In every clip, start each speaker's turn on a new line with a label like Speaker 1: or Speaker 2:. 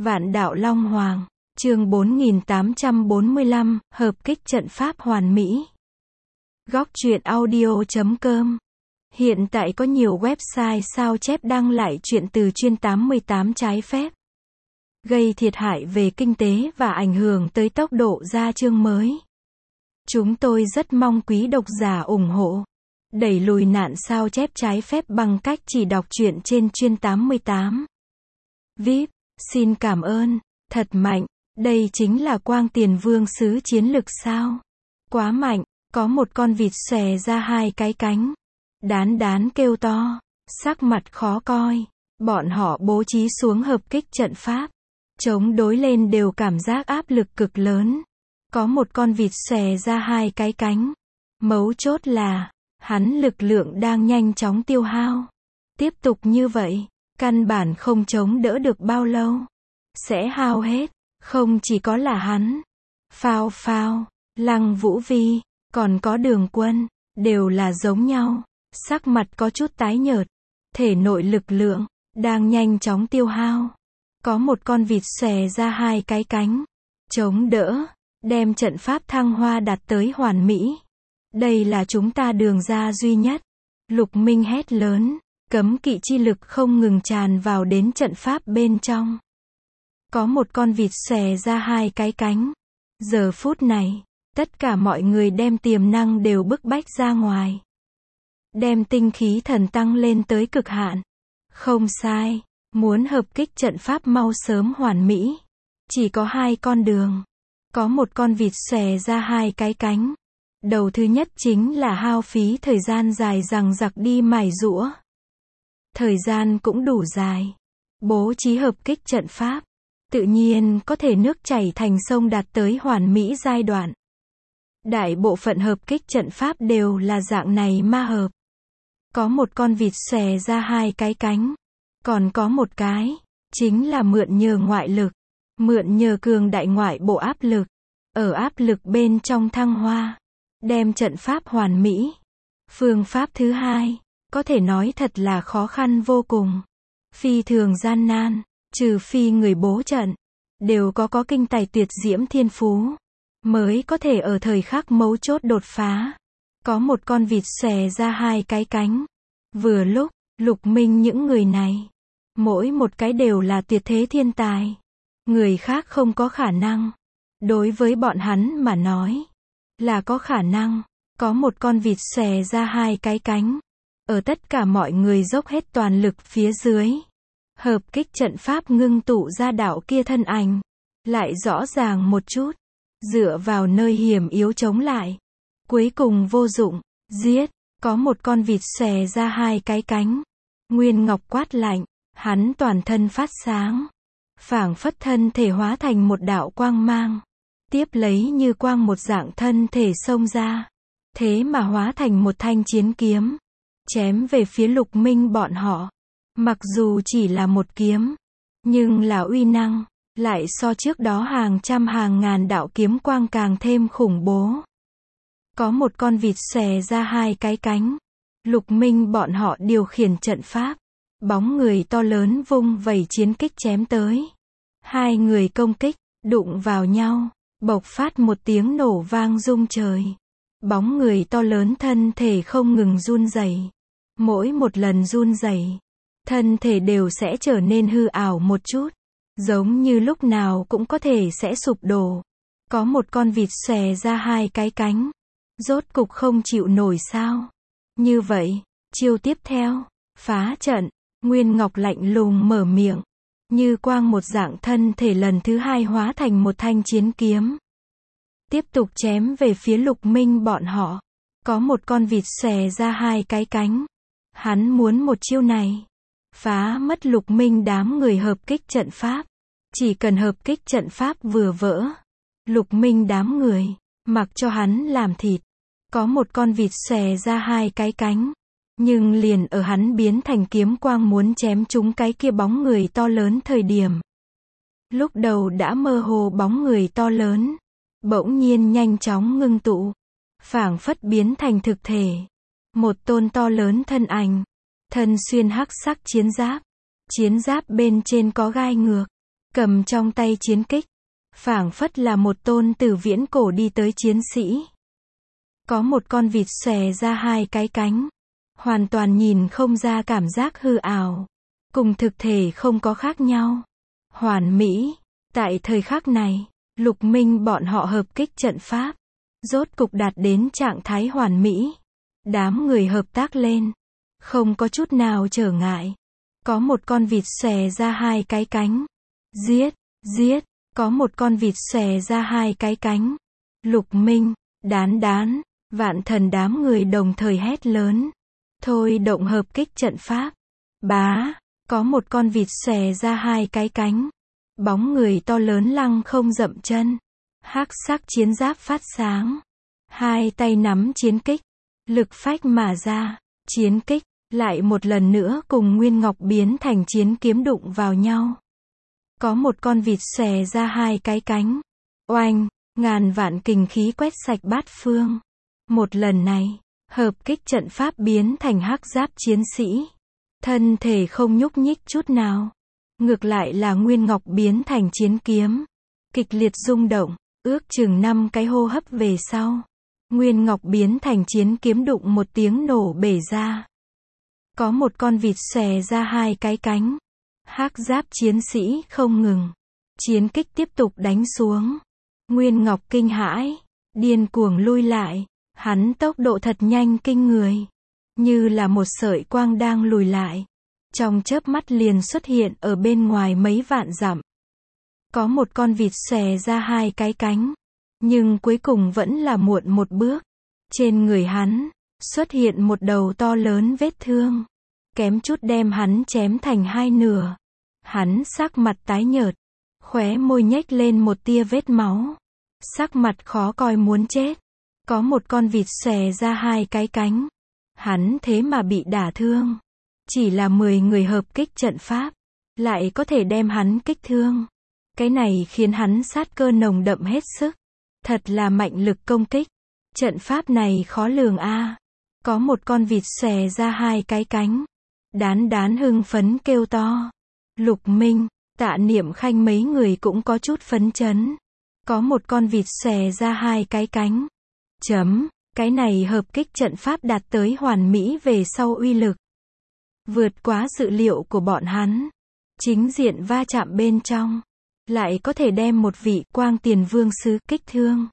Speaker 1: Vạn đạo Long Hoàng, chương 4845, hợp kích trận pháp hoàn mỹ. Góc truyện audio.com. Hiện tại có nhiều website sao chép đăng lại truyện từ chuyên 88 trái phép, gây thiệt hại về kinh tế và ảnh hưởng tới tốc độ ra chương mới. Chúng tôi rất mong quý độc giả ủng hộ, đẩy lùi nạn sao chép trái phép bằng cách chỉ đọc truyện trên chuyên 88. VIP, xin cảm ơn, thật mạnh, đây chính là Quang Tiền Vương sứ chiến lực sao? Quá mạnh, có một con vịt xòe ra hai cái cánh. Đán đán kêu to, sắc mặt khó coi. Bọn họ bố trí xuống hợp kích trận pháp, chống đối lên đều cảm giác áp lực cực lớn. Có một con vịt xòe ra hai cái cánh. Mấu chốt là, hắn lực lượng đang nhanh chóng tiêu hao. Tiếp tục như vậy, căn bản không chống đỡ được bao lâu. Sẽ hao hết, không chỉ có là hắn. Phao Phao, Lăng Vũ Vi, còn có Đường Quân, đều là giống nhau. Sắc mặt có chút tái nhợt, thể nội lực lượng đang nhanh chóng tiêu hao. Có một con vịt xòe ra hai cái cánh, chống đỡ, đem trận pháp thăng hoa đạt tới hoàn mỹ. Đây là chúng ta đường ra duy nhất. Lục Minh hét lớn, cấm kỵ chi lực không ngừng tràn vào đến trận pháp bên trong. Có một con vịt xòe ra hai cái cánh. Giờ phút này, tất cả mọi người đem tiềm năng đều bức bách ra ngoài. Đem tinh khí thần tăng lên tới cực hạn. Không sai, muốn hợp kích trận pháp mau sớm hoàn mỹ. Chỉ có hai con đường. Có một con vịt xòe ra hai cái cánh. Đầu thứ nhất chính là hao phí thời gian dài dằng dặc đi mài giũa. Thời gian cũng đủ dài. Bố trí hợp kích trận pháp. Tự nhiên có thể nước chảy thành sông đạt tới hoàn mỹ giai đoạn. Đại bộ phận hợp kích trận pháp đều là dạng này ma hợp. Có một con vịt xòe ra hai cái cánh. Còn có một cái, chính là mượn nhờ ngoại lực. Mượn nhờ cường đại ngoại bộ áp lực. Ở áp lực bên trong thăng hoa. Đem trận pháp hoàn mỹ. Phương pháp thứ hai, có thể nói thật là khó khăn vô cùng. Phi thường gian nan, trừ phi người bố trận, đều có kinh tài tuyệt diễm thiên phú, mới có thể ở thời khắc mấu chốt đột phá. Có một con vịt xòe ra hai cái cánh. Vừa lúc, Lục Minh những người này, mỗi một cái đều là tuyệt thế thiên tài. Người khác không có khả năng. Đối với bọn hắn mà nói, là có khả năng. Có một con vịt xòe ra hai cái cánh. Ở tất cả mọi người dốc hết toàn lực phía dưới. Hợp kích trận pháp ngưng tụ ra đạo kia thân ảnh. Lại rõ ràng một chút. Dựa vào nơi hiểm yếu chống lại. Cuối cùng vô dụng. Giết. Có một con vịt xòe ra hai cái cánh. Nguyên Ngọc quát lạnh. Hắn toàn thân phát sáng. Phảng phất thân thể hóa thành một đạo quang mang. Tiếp lấy như quang một dạng thân thể xông ra. Thế mà hóa thành một thanh chiến kiếm. Chém về phía Lục Minh bọn họ. Mặc dù chỉ là một kiếm. Nhưng là uy năng. Lại so trước đó hàng trăm hàng ngàn đạo kiếm quang càng thêm khủng bố. Có một con vịt xòe ra hai cái cánh. Lục Minh bọn họ điều khiển trận pháp. Bóng người to lớn vung vẩy chiến kích chém tới. Hai người công kích, đụng vào nhau. Bộc phát một tiếng nổ vang rung trời. Bóng người to lớn thân thể không ngừng run rẩy. Mỗi một lần run rẩy, thân thể đều sẽ trở nên hư ảo một chút. Giống như lúc nào cũng có thể sẽ sụp đổ. Có một con vịt xòe ra hai cái cánh. Rốt cục không chịu nổi sao? Như vậy, chiêu tiếp theo, phá trận. Nguyên Ngọc lạnh lùng mở miệng. Như quang một dạng thân thể lần thứ hai hóa thành một thanh chiến kiếm. Tiếp tục chém về phía Lục Minh bọn họ. Có một con vịt xòe ra hai cái cánh. Hắn muốn một chiêu này. Phá mất Lục Minh đám người hợp kích trận pháp. Chỉ cần hợp kích trận pháp vừa vỡ. Lục Minh đám người, mặc cho hắn làm thịt. Có một con vịt xòe ra hai cái cánh. Nhưng liền ở hắn biến thành kiếm quang muốn chém trúng cái kia bóng người to lớn thời điểm. Lúc đầu đã mơ hồ bóng người to lớn. Bỗng nhiên nhanh chóng ngưng tụ. Phảng phất biến thành thực thể. Một tôn to lớn thân ảnh. Thân xuyên hắc sắc chiến giáp. Chiến giáp bên trên có gai ngược. cầm trong tay chiến kích, phảng phất là một tôn từ viễn cổ đi tới chiến sĩ. Có một con vịt xòe ra hai cái cánh, hoàn toàn nhìn không ra cảm giác hư ảo, cùng thực thể không có khác nhau. Hoàn mỹ. Tại thời khắc này, Lục Minh bọn họ hợp kích trận pháp, rốt cục đạt đến trạng thái hoàn mỹ. Đám người hợp tác lên, không có chút nào trở ngại. Có một con vịt xòe ra hai cái cánh. Giết, giết, có một con vịt xòe ra hai cái cánh. Lục Minh, Đán Đán, Vạn Thần đám người đồng thời hét lớn. Thôi động hợp kích trận pháp. Bá, có một con vịt xòe ra hai cái cánh. Bóng người to lớn lăng không dậm chân. Hắc sắc chiến giáp phát sáng. Hai tay nắm chiến kích, lực phách mà ra. Chiến kích, lại một lần nữa cùng Nguyên Ngọc biến thành chiến kiếm đụng vào nhau. Có một con vịt xòe ra hai cái cánh. Oanh, ngàn vạn kình khí quét sạch bát phương. Một lần này, hợp kích trận pháp biến thành hắc giáp chiến sĩ. Thân thể không nhúc nhích chút nào. Ngược lại là Nguyên Ngọc biến thành chiến kiếm. Kịch liệt rung động, ước chừng 5 cái hô hấp về sau. Nguyên Ngọc biến thành chiến kiếm đụng một tiếng nổ bể ra. Có một con vịt xòe ra hai cái cánh. Hắc giáp chiến sĩ không ngừng. Chiến kích tiếp tục đánh xuống. Nguyên Ngọc kinh hãi, điên cuồng lui lại. Hắn tốc độ thật nhanh kinh người. Như là một sợi quang đang lùi lại. Trong chớp mắt liền xuất hiện ở bên ngoài mấy vạn dặm. Có một con vịt xòe ra hai cái cánh. Nhưng cuối cùng vẫn là muộn một bước. Trên người hắn, xuất hiện một đầu to lớn vết thương. Kém chút đem hắn chém thành hai nửa. Hắn sắc mặt tái nhợt. Khóe môi nhếch lên một tia vết máu. Sắc mặt khó coi muốn chết. Có một con vịt xòe ra hai cái cánh. Hắn thế mà bị đả thương. Chỉ là 10 người hợp kích trận pháp, lại có thể đem hắn kích thương. Cái này khiến hắn sát cơ nồng đậm hết sức. Thật là mạnh lực công kích. Trận pháp này khó lường a. Có một con vịt xòe ra hai cái cánh. Đán Đán hưng phấn kêu to. Lục Minh, Tạ Niệm Khanh mấy người cũng có chút phấn chấn. Có một con vịt xòe ra hai cái cánh. Cái này hợp kích trận pháp đạt tới hoàn mỹ về sau uy lực. Vượt quá dự liệu của bọn hắn. Chính diện va chạm bên trong, lại có thể đem một vị Quang Tiền Vương sứ kích thương.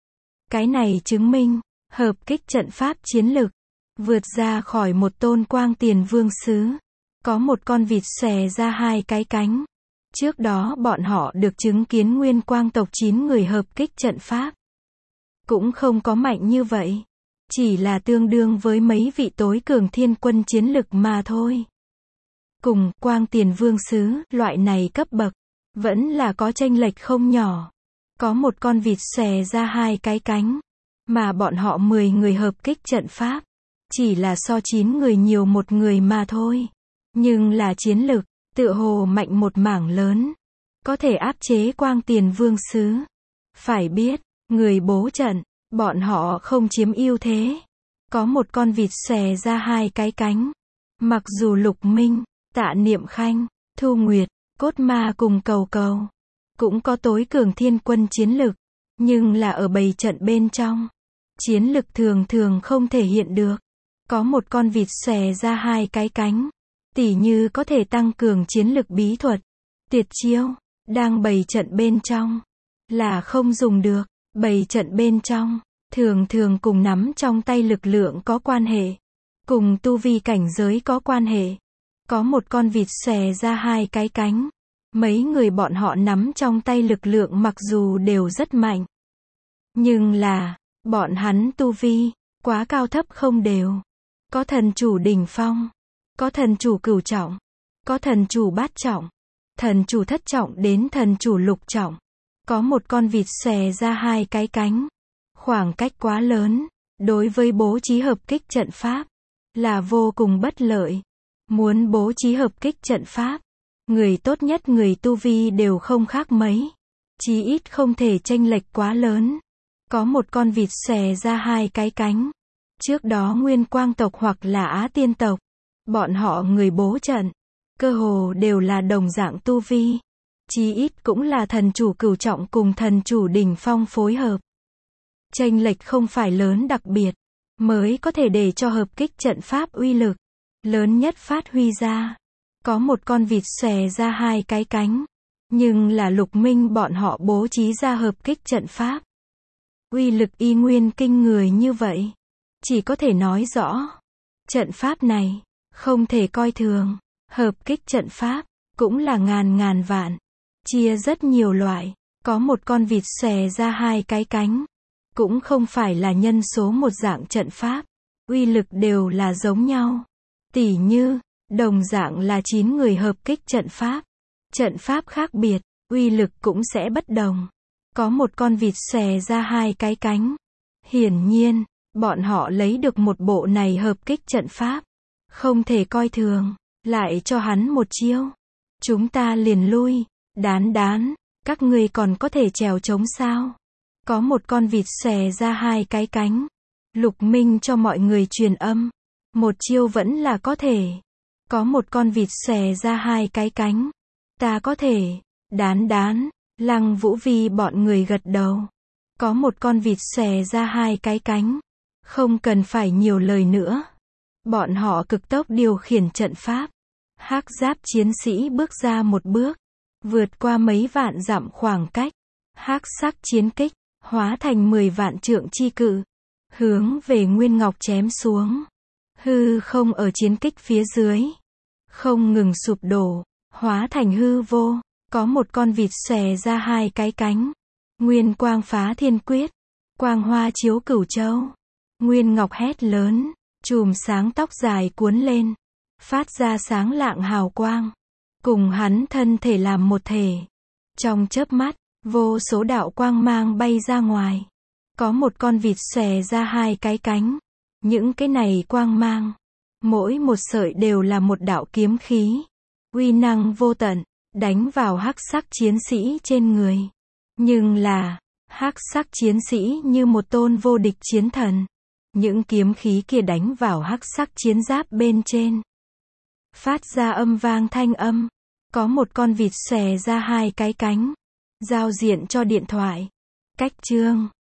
Speaker 1: Cái này chứng minh, hợp kích trận pháp chiến lực, vượt ra khỏi một tôn Quang Tiền Vương sứ. Có một con vịt xòe ra hai cái cánh. Trước đó bọn họ được chứng kiến Nguyên Quang tộc 9 người hợp kích trận pháp. Cũng không có mạnh như vậy. Chỉ là tương đương với mấy vị tối cường thiên quân chiến lực mà thôi. Cùng Quang Tiền Vương sứ, loại này cấp bậc, vẫn là có chênh lệch không nhỏ. Có một con vịt xòe ra hai cái cánh. Mà bọn họ 10 người hợp kích trận pháp. Chỉ là so 9 người nhiều một người mà thôi. Nhưng là chiến lực, tựa hồ mạnh một mảng lớn. Có thể áp chế Quang Tiền Vương sứ. Phải biết, người bố trận, bọn họ không chiếm ưu thế. Có một con vịt xòe ra hai cái cánh. Mặc dù Lục Minh, Tạ Niệm Khanh, Thu Nguyệt, Cốt Ma cùng Cầu Cầu cũng có tối cường thiên quân chiến lực, nhưng là ở bầy trận bên trong, chiến lực thường thường không thể hiện được. Có một con vịt xòe ra hai cái cánh, tỉ như có thể tăng cường chiến lực bí thuật, tuyệt chiêu, đang bầy trận bên trong là không dùng được. Bầy trận bên trong thường thường cùng nắm trong tay lực lượng có quan hệ, cùng tu vi cảnh giới có quan hệ. Có một con vịt xòe ra hai cái cánh. Mấy người bọn họ nắm trong tay lực lượng mặc dù đều rất mạnh, nhưng là, bọn hắn tu vi, quá cao thấp không đều. Có thần chủ đỉnh phong, có thần chủ cửu trọng, có thần chủ bát trọng, thần chủ thất trọng đến thần chủ lục trọng. Có một con vịt xòe ra hai cái cánh. Khoảng cách quá lớn, đối với bố trí hợp kích trận pháp, là vô cùng bất lợi. Muốn bố trí hợp kích trận pháp, người tốt nhất người tu vi đều không khác mấy. Chí ít không thể chênh lệch quá lớn. Có một con vịt xòe ra hai cái cánh. Trước đó Nguyên Quang tộc hoặc là Á Tiên tộc, bọn họ người bố trận, cơ hồ đều là đồng dạng tu vi. Chí ít cũng là thần chủ cửu trọng cùng thần chủ đỉnh phong phối hợp. Chênh lệch không phải lớn đặc biệt, mới có thể để cho hợp kích trận pháp uy lực lớn nhất phát huy ra. Có một con vịt xòe ra hai cái cánh, nhưng là Lục Minh bọn họ bố trí ra hợp kích trận pháp. Uy lực y nguyên kinh người như vậy. Chỉ có thể nói rõ, trận pháp này, không thể coi thường. Hợp kích trận pháp, cũng là ngàn vạn. Chia rất nhiều loại, có một con vịt xòe ra hai cái cánh. Cũng không phải là nhân số một dạng trận pháp. Uy lực đều là giống nhau. Tỉ như, đồng dạng là 9 người hợp kích trận pháp. Trận pháp khác biệt, uy lực cũng sẽ bất đồng. Có một con vịt xòe ra hai cái cánh. Hiển nhiên, bọn họ lấy được một bộ này hợp kích trận pháp. Không thể coi thường, lại cho hắn một chiêu. Chúng ta liền lui, đán, các ngươi còn có thể trèo trống sao? Có một con vịt xòe ra hai cái cánh. Lục Minh cho mọi người truyền âm. Một chiêu vẫn là có thể. Có một con vịt xòe ra hai cái cánh. Ta có thể, đán, Lăng Vũ Vi bọn người gật đầu. Có một con vịt xòe ra hai cái cánh. Không cần phải nhiều lời nữa. Bọn họ cực tốc điều khiển trận pháp. Hắc giáp chiến sĩ bước ra một bước. Vượt qua mấy vạn dặm khoảng cách. Hắc sắc chiến kích, hóa thành 10 vạn trượng chi cự. Hướng về Nguyên Ngọc chém xuống. Hư không ở chiến kích phía dưới. Không ngừng sụp đổ, hóa thành hư vô. Có một con vịt xòe ra hai cái cánh. Nguyên quang phá thiên quyết. Quang hoa chiếu cửu châu. Nguyên Ngọc hét lớn. Chùm sáng tóc dài cuốn lên. Phát ra sáng lạng hào quang. Cùng hắn thân thể làm một thể. Trong chớp mắt, vô số đạo quang mang bay ra ngoài. Có một con vịt xòe ra hai cái cánh. Những cái này quang mang, mỗi một sợi đều là một đạo kiếm khí. Uy năng vô tận, đánh vào hắc sắc chiến sĩ trên người. Nhưng là, hắc sắc chiến sĩ như một tôn vô địch chiến thần. Những kiếm khí kia đánh vào hắc sắc chiến giáp bên trên. Phát ra âm vang thanh âm. Có một con vịt xòe ra hai cái cánh. Giao diện cho điện thoại. Cách chương